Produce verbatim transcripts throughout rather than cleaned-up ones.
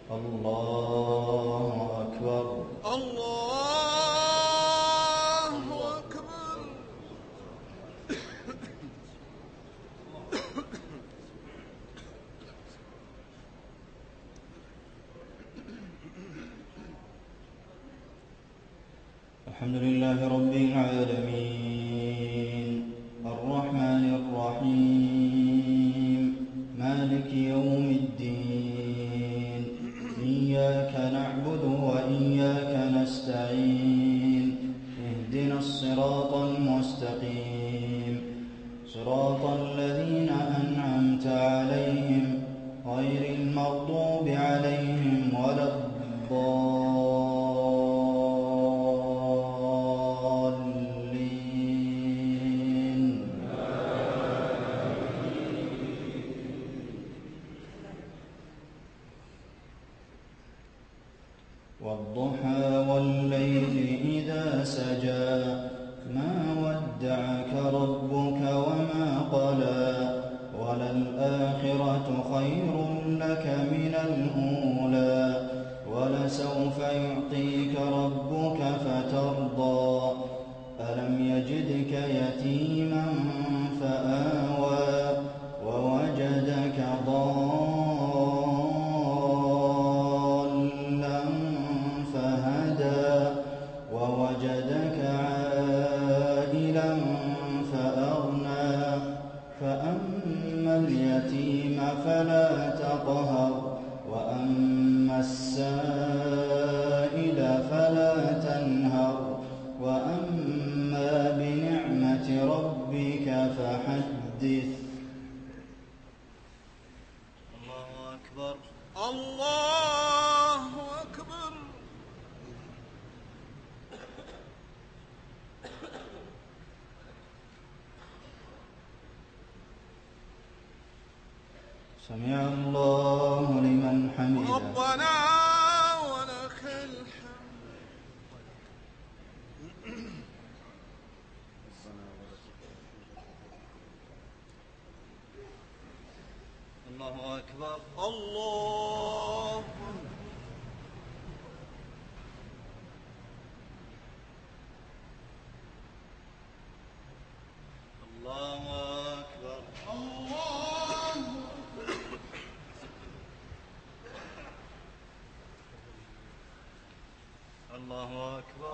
الله أكبر. الله أكبر. الحمد لله رب العالمين الرحمن الرحيم مالك يوم الدين إياك نعبد وإياك نستعين اهدنا الصراط المستقيم صراط الذين أنعمت عليهم غير المغضوب عليهم ولا الضالين. والضحى والليل إذا سجى ما ودعك ربك وما قلى وللآخرة خير لك من الأولى ولسوف يعطيك ربك فترضى ألم يجدك يتيما فآوى ووجدك ضالا فهدى ووجدك عائلا فأغنى فأما اليتيم فلا تقهر وأما السائل فلا تنهر وأما بنعمة ربك فحدث. الله أكبر. الله أكبر. سمع الله لمن حمده. ربنا ولك الحمد. الله أكبر. الله الله أكبر. الله الله أكبر.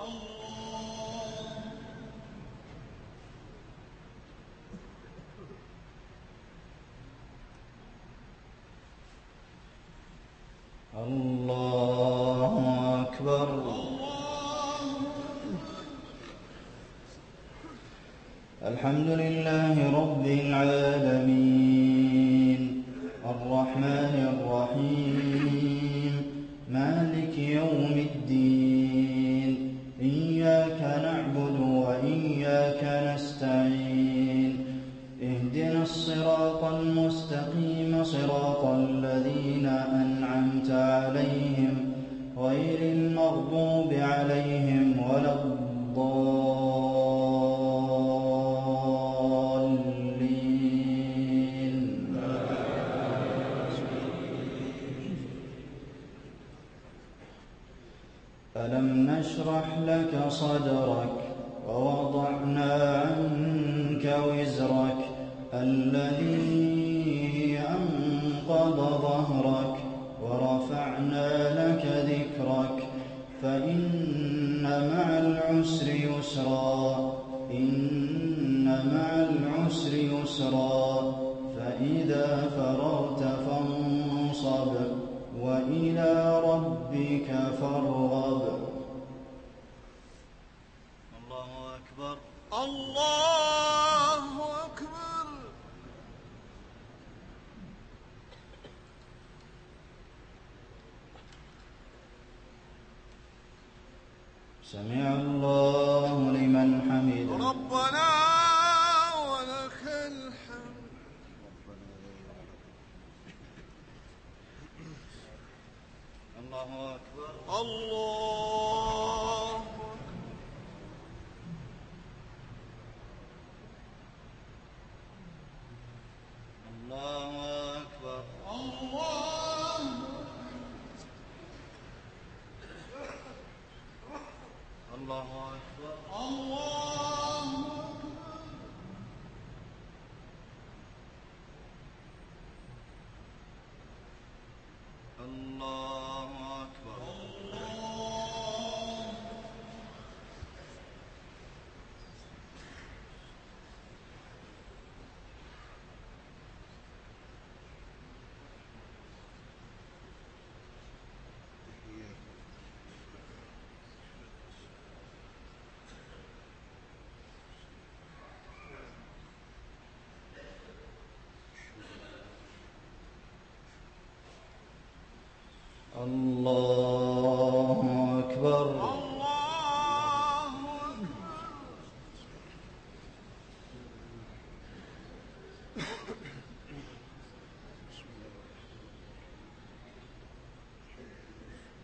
الله أكبر. الحمد لله رب العالمين الرحمن الرحيم مالك يوم الدين إياك نعبد وإياك نستعين اهدنا الصراط المستقيم صراط الذين أنعمت عليهم غير المغضوب عليهم ولا الضالين. ألم نشرح لك صدرك ووضعنا عنك وزرك الذي أنقض ظهرك ورفعنا لك ذكرك فإن مع العسر يسرا إن مع العسر يسرا فإذا فرغت فانصب وإلى ربك فارغب. الله أكبر. الله أكبر. سمع الله لمن حمده. ربنا ولك الحمد. الله أكبر. الله الله أكبر. الله الله أكبر. الله